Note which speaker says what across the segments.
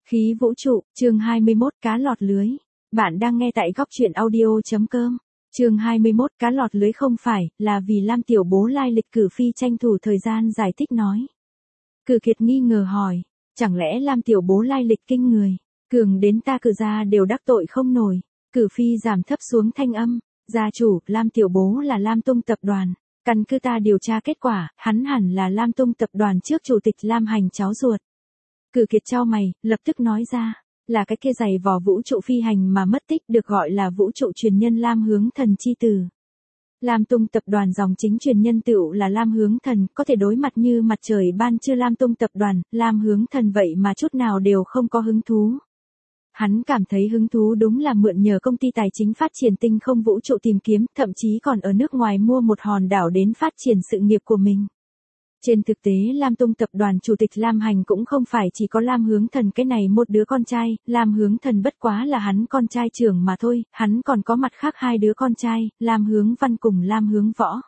Speaker 1: Khí vũ trụ, chương 21 cá lọt lưới. Bạn đang nghe tại góc truyện audio.com. Chương 21 cá lọt lưới không phải là vì Lam Tiểu Bố lai lịch. Cử Phi tranh thủ thời gian giải thích nói. Cử Kiệt nghi ngờ hỏi, chẳng lẽ Lam Tiểu Bố lai lịch kinh người, cường đến ta Cử gia đều đắc tội không nổi. Cử Phi giảm thấp xuống thanh âm, gia chủ, Lam Tiểu Bố là Lam Tung tập đoàn. Căn cứ ta điều tra kết quả, hắn hẳn là Lam Tung tập đoàn trước chủ tịch Lam Hành cháu ruột. Cử Kiệt chau mày, lập tức nói ra, là cái kia giày vò vũ trụ phi hành mà mất tích được gọi là vũ trụ truyền nhân Lam Hướng Thần chi tử. Lam Tung tập đoàn dòng chính truyền nhân tựu là Lam Hướng Thần, có thể đối mặt như mặt trời ban trưa Lam Tung tập đoàn, Lam Hướng Thần vậy mà chút nào đều không có hứng thú. Hắn cảm thấy hứng thú đúng là mượn nhờ công ty tài chính phát triển tinh không vũ trụ tìm kiếm, thậm chí còn ở nước ngoài mua một hòn đảo đến phát triển sự nghiệp của mình. Trên thực tế Lam Tung tập đoàn chủ tịch Lam Hành cũng không phải chỉ có Lam Hướng Thần cái này một đứa con trai, Lam Hướng Thần bất quá là hắn con trai trưởng mà thôi, hắn còn có mặt khác hai đứa con trai, Lam Hướng Văn cùng Lam Hướng Võ.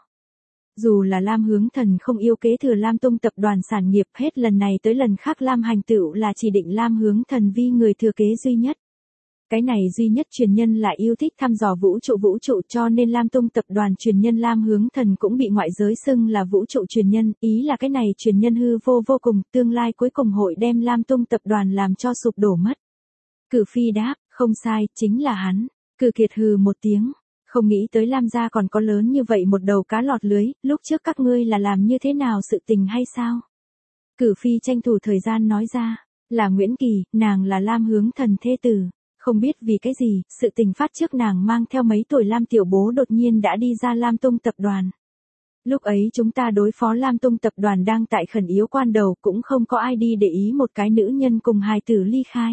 Speaker 1: Dù là Lam Hướng Thần không yêu kế thừa Lam Tung tập đoàn sản nghiệp, hết lần này tới lần khác Lam Hành tựu là chỉ định Lam Hướng Thần vi người thừa kế duy nhất. Cái này duy nhất truyền nhân lại yêu thích thăm dò vũ trụ cho nên Lam Tung tập đoàn truyền nhân Lam Hướng Thần cũng bị ngoại giới xưng là vũ trụ truyền nhân, ý là cái này truyền nhân hư vô vô cùng, tương lai cuối cùng hội đem Lam Tung tập đoàn làm cho sụp đổ mất. Cử Phi đáp, không sai, chính là hắn. Cử Kiệt hừ một tiếng, không nghĩ tới Lam gia còn có lớn như vậy một đầu cá lọt lưới, lúc trước các ngươi là làm như thế nào sự tình hay sao? Cử Phi tranh thủ thời gian nói ra, là Nguyễn Kỳ, nàng là Lam Hướng Thần thê tử. Không biết vì cái gì, sự tình phát trước nàng mang theo mấy tuổi Lam Tiểu Bố đột nhiên đã đi ra Lam Tung tập đoàn. Lúc ấy chúng ta đối phó Lam Tung tập đoàn đang tại khẩn yếu quan đầu, cũng không có ai đi để ý một cái nữ nhân cùng hài tử ly khai.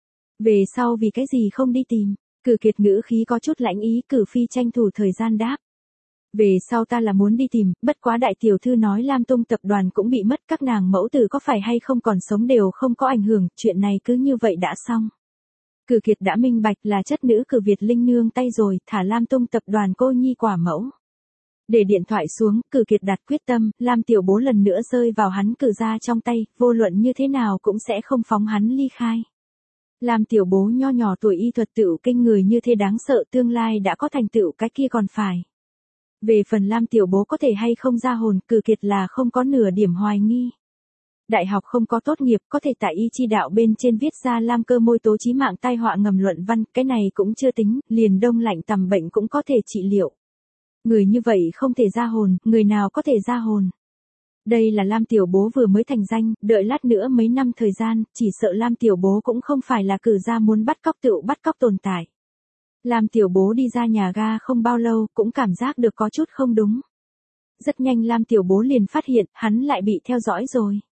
Speaker 1: Về sau vì cái gì không đi tìm? Cử Kiệt ngữ khí có chút lãnh ý. Cử Phi tranh thủ thời gian đáp. Về sau ta là muốn đi tìm, bất quá đại tiểu thư nói Lam Tung tập đoàn cũng bị mất, các nàng mẫu tử có phải hay không còn sống đều không có ảnh hưởng, chuyện này cứ như vậy đã xong. Cử Kiệt đã minh bạch là chất nữ Cử Việt Linh nương tay rồi, thả Lam Tung tập đoàn cô nhi quả mẫu. Để điện thoại xuống, Cử Kiệt đặt quyết tâm, Lam Tiểu Bố lần nữa rơi vào hắn Cử gia trong tay, vô luận như thế nào cũng sẽ không phóng hắn ly khai. Lam Tiểu Bố nho nhỏ tuổi y thuật tựu kinh người như thế đáng sợ, tương lai đã có thành tựu cái kia còn phải. Về phần Lam Tiểu Bố có thể hay không ra hồn, Cử Kiệt là không có nửa điểm hoài nghi. Đại học không có tốt nghiệp, có thể tại y chi đạo bên trên viết ra Lam cơ môi tố chí mạng tai họa ngầm luận văn, cái này cũng chưa tính, liền đông lạnh tầm bệnh cũng có thể trị liệu. Người như vậy không thể ra hồn, người nào có thể ra hồn? Đây là Lam Tiểu Bố vừa mới thành danh, đợi lát nữa mấy năm thời gian, chỉ sợ Lam Tiểu Bố cũng không phải là Cử gia muốn bắt cóc tựu bắt cóc tồn tại. Lam Tiểu Bố đi ra nhà ga không bao lâu, cũng cảm giác được có chút không đúng. Rất nhanh Lam Tiểu Bố liền phát hiện, hắn lại bị theo dõi rồi.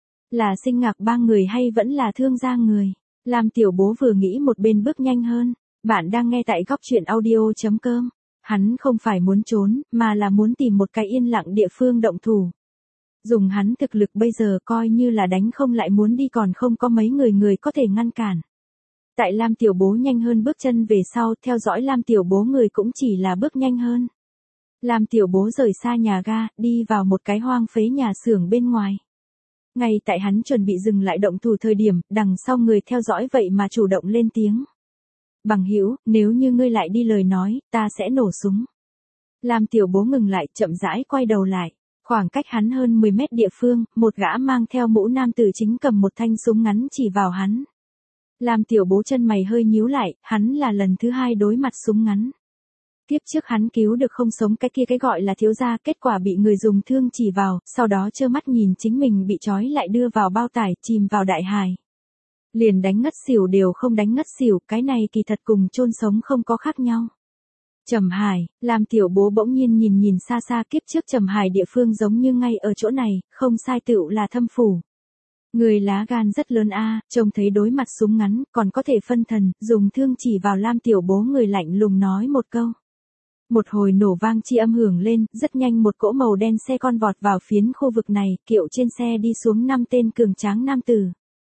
Speaker 1: Là Sinh Ngạc Bang người hay vẫn là Thương gia người? Lam Tiểu Bố vừa nghĩ một bên bước nhanh hơn. Bạn đang nghe tại góc truyện audio.com. Hắn không phải muốn trốn, mà là muốn tìm một cái yên lặng địa phương động thủ. Dùng hắn thực lực bây giờ coi như là đánh không lại muốn đi còn không có mấy người có thể ngăn cản. Tại Lam Tiểu Bố nhanh hơn bước chân về sau, theo dõi Lam Tiểu Bố người cũng chỉ là bước nhanh hơn. Lam Tiểu Bố rời xa nhà ga, đi vào một cái hoang phế nhà xưởng bên ngoài. Ngay tại hắn chuẩn bị dừng lại động thủ thời điểm, đằng sau người theo dõi vậy mà chủ động lên tiếng. Bằng hữu, nếu như ngươi lại đi lời nói, ta sẽ nổ súng. Lam Tiểu Bố ngừng lại, chậm rãi quay đầu lại. Khoảng cách hắn hơn 10 mét địa phương, một gã mang theo mũ nam tử chính cầm một thanh súng ngắn chỉ vào hắn. Lam Tiểu Bố chân mày hơi nhíu lại, hắn là lần thứ hai đối mặt súng ngắn. Tiếp trước hắn cứu được không sống cái kia cái gọi là thiếu gia, kết quả bị người dùng thương chỉ vào, sau đó trơ mắt nhìn chính mình bị trói lại đưa vào bao tải, chìm vào đại hải. Liền đánh ngất xỉu đều không đánh ngất xỉu, cái này kỳ thật cùng chôn sống không có khác nhau. Trầm Hải, Lam Tiểu Bố bỗng nhiên nhìn xa xa, kiếp trước Trầm Hải địa phương giống như ngay ở chỗ này, không sai tựu là Thâm Phủ. Người lá gan rất lớn a, trông thấy đối mặt súng ngắn, còn có thể phân thần, dùng thương chỉ vào Lam Tiểu Bố người lạnh lùng nói một câu. Một hồi nổ vang chi âm hưởng lên, rất nhanh một cỗ màu đen xe con vọt vào phiến khu vực này, kiệu trên xe đi xuống 5 tên cường tráng nam tử.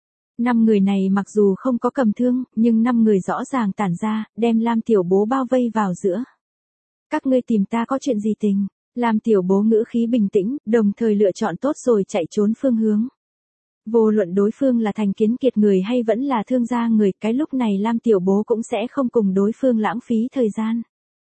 Speaker 1: 5 người này mặc dù không có cầm thương, nhưng 5 người rõ ràng tản ra, đem Lam Tiểu Bố bao vây vào giữa. Các ngươi tìm ta có chuyện gì tình? Lam Tiểu Bố ngữ khí bình tĩnh, đồng thời lựa chọn tốt rồi chạy trốn phương hướng. Vô luận đối phương là Thành Kiến Kiệt người hay vẫn là Thương gia người, cái lúc này Lam Tiểu Bố cũng sẽ không cùng đối phương lãng phí thời gian.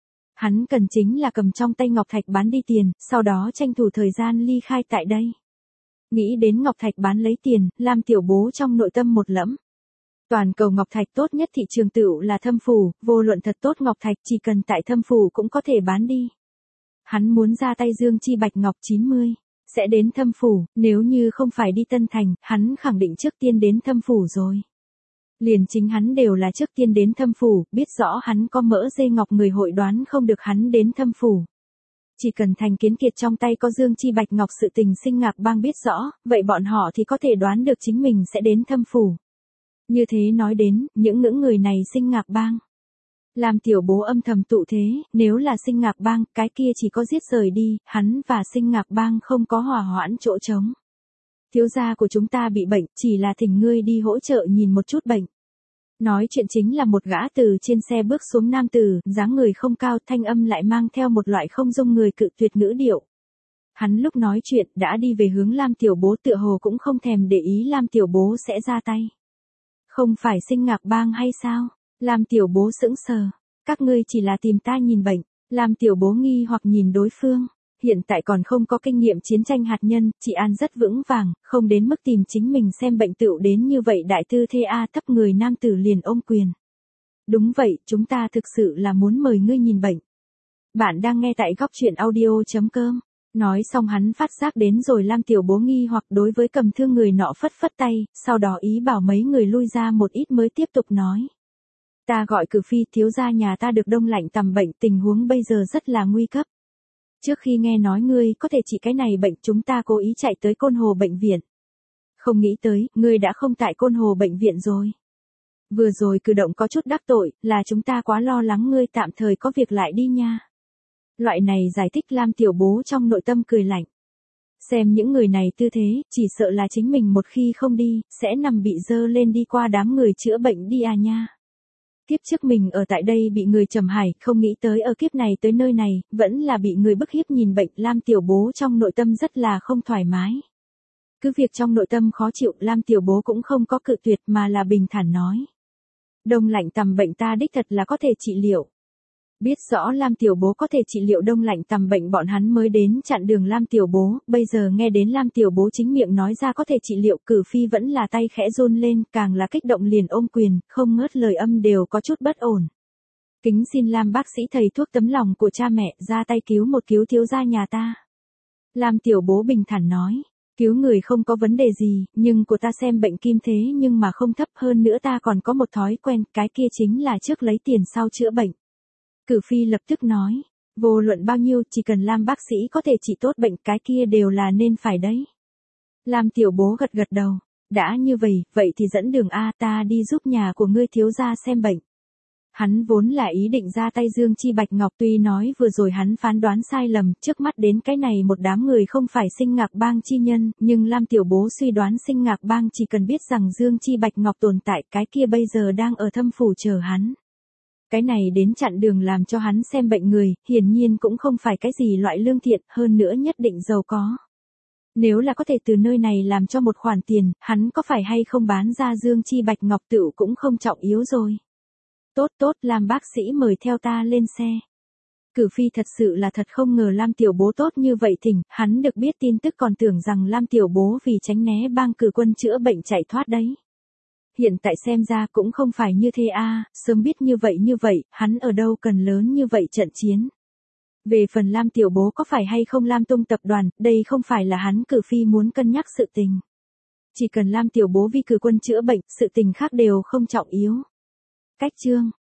Speaker 1: Hắn cần chính là cầm trong tay ngọc thạch bán đi tiền, sau đó tranh thủ thời gian ly khai tại đây. Nghĩ đến ngọc thạch bán lấy tiền, Lam Tiểu Bố trong nội tâm một lẫm. Toàn cầu ngọc thạch tốt nhất thị trường tựu là Thâm Phủ, vô luận thật tốt ngọc thạch chỉ cần tại Thâm Phủ cũng có thể bán đi. Hắn muốn ra tay Dương Chi Bạch Ngọc 90, sẽ đến Thâm Phủ, nếu như không phải đi Tân Thành, hắn khẳng định trước tiên đến Thâm Phủ rồi. Liền chính hắn đều là trước tiên đến Thâm Phủ, biết rõ hắn có mỡ dây ngọc người hội đoán không được hắn đến Thâm Phủ. Chỉ cần Thành Kiến Kiệt trong tay có Dương Chi Bạch Ngọc sự tình Sinh Ngạc Bang biết rõ, vậy bọn họ thì có thể đoán được chính mình sẽ đến Thâm Phủ. Như thế nói đến, những ngưỡng người này Sinh Ngạc Bang. Làm Tiểu Bố âm thầm tụ thế, nếu là Sinh Ngạc Bang, cái kia chỉ có giết rời đi, hắn và Sinh Ngạc Bang không có hòa hoãn chỗ trống. Thiếu gia của chúng ta bị bệnh, chỉ là thỉnh ngươi đi hỗ trợ nhìn một chút bệnh. Nói chuyện chính là một gã từ trên xe bước xuống nam tử, dáng người không cao, thanh âm lại mang theo một loại không dung người cự tuyệt ngữ điệu. Hắn lúc nói chuyện đã đi về hướng Lam Tiểu Bố, tựa hồ cũng không thèm để ý Lam Tiểu Bố sẽ ra tay. Không phải Sinh Ngạc Bang hay sao? Lam Tiểu Bố sững sờ. Các ngươi chỉ là tìm ta nhìn bệnh. Lam Tiểu Bố nghi hoặc nhìn đối phương. Hiện tại còn không có kinh nghiệm chiến tranh hạt nhân, chị An rất vững vàng, không đến mức tìm chính mình xem bệnh tựu đến như vậy. Đại tư thê A thấp người nam tử liền ôm quyền. Đúng vậy, chúng ta thực sự là muốn mời ngươi nhìn bệnh. Bạn đang nghe tại góc truyện audio.com. Nói xong hắn phát giác đến rồi Lam Tiểu Bố nghi hoặc đối với cầm thương người nọ phất phất tay, sau đó ý bảo mấy người lui ra một ít mới tiếp tục nói. Ta gọi Cử Phi, thiếu gia nhà ta được đông lạnh tầm bệnh, tình huống bây giờ rất là nguy cấp. Trước khi nghe nói ngươi có thể trị cái này bệnh, chúng ta cố ý chạy tới Côn Hồ bệnh viện. Không nghĩ tới, ngươi đã không tại Côn Hồ bệnh viện rồi. Vừa rồi cử động có chút đắc tội, là chúng ta quá lo lắng ngươi tạm thời có việc lại đi nha. Loại này giải thích Lam Tiểu Bố trong nội tâm cười lạnh. Xem những người này tư thế, chỉ sợ là chính mình một khi không đi, sẽ nằm bị dơ lên đi qua đám người chữa bệnh đi à nha. Kiếp trước mình ở tại đây bị người trầm hải, không nghĩ tới ở kiếp này tới nơi này, vẫn là bị người bức hiếp nhìn bệnh. Lam Tiểu Bố trong nội tâm rất là không thoải mái. Cứ việc trong nội tâm khó chịu, Lam Tiểu Bố cũng không có cự tuyệt mà là bình thản nói. Đông lạnh tầm bệnh ta đích thật là có thể trị liệu. Biết rõ Lam Tiểu Bố có thể trị liệu đông lạnh tầm bệnh, bọn hắn mới đến chặn đường Lam Tiểu Bố, bây giờ nghe đến Lam Tiểu Bố chính miệng nói ra có thể trị liệu, Cử Phi vẫn là tay khẽ run lên, càng là kích động liền ôm quyền, không ngớt lời âm đều có chút bất ổn. Kính xin Lam bác sĩ thầy thuốc tấm lòng của cha mẹ, ra tay cứu một cứu thiếu gia nhà ta. Lam Tiểu Bố bình thản nói, cứu người không có vấn đề gì, nhưng của ta xem bệnh kim thế nhưng mà không thấp, hơn nữa ta còn có một thói quen, cái kia chính là trước lấy tiền sau chữa bệnh. Cử Phi lập tức nói, vô luận bao nhiêu, chỉ cần Lam bác sĩ có thể trị tốt bệnh, cái kia đều là nên phải đấy. Lam Tiểu Bố gật gật đầu, đã như vậy thì dẫn đường A, ta đi giúp nhà của ngươi thiếu gia xem bệnh. Hắn vốn là ý định ra tay Dương Chi Bạch Ngọc, tuy nói vừa rồi hắn phán đoán sai lầm, trước mắt đến cái này một đám người không phải Sinh Ngạc Bang chi nhân, nhưng Lam Tiểu Bố suy đoán Sinh Ngạc Bang chỉ cần biết rằng Dương Chi Bạch Ngọc tồn tại, cái kia bây giờ đang ở Thâm Phủ chờ hắn. Cái này đến chặn đường làm cho hắn xem bệnh người, hiển nhiên cũng không phải cái gì loại lương thiện, hơn nữa nhất định giàu có. Nếu là có thể từ nơi này làm cho một khoản tiền, hắn có phải hay không bán ra Dương Chi Bạch Ngọc tựu cũng không trọng yếu rồi. Tốt, Lam bác sĩ mời theo ta lên xe. Cử Phi thật sự là thật không ngờ Lam Tiểu Bố tốt như vậy thỉnh, hắn được biết tin tức còn tưởng rằng Lam Tiểu Bố vì tránh né bang cử quân chữa bệnh chạy thoát đấy. Hiện tại xem ra cũng không phải như thế a, sớm biết như vậy, hắn ở đâu cần lớn như vậy trận chiến. Về phần Lam Tiểu Bố có phải hay không Lam Tung tập đoàn, đây không phải là hắn Cử Phi muốn cân nhắc sự tình. Chỉ cần Lam Tiểu Bố vì cử quân chữa bệnh, sự tình khác đều không trọng yếu. Cách chương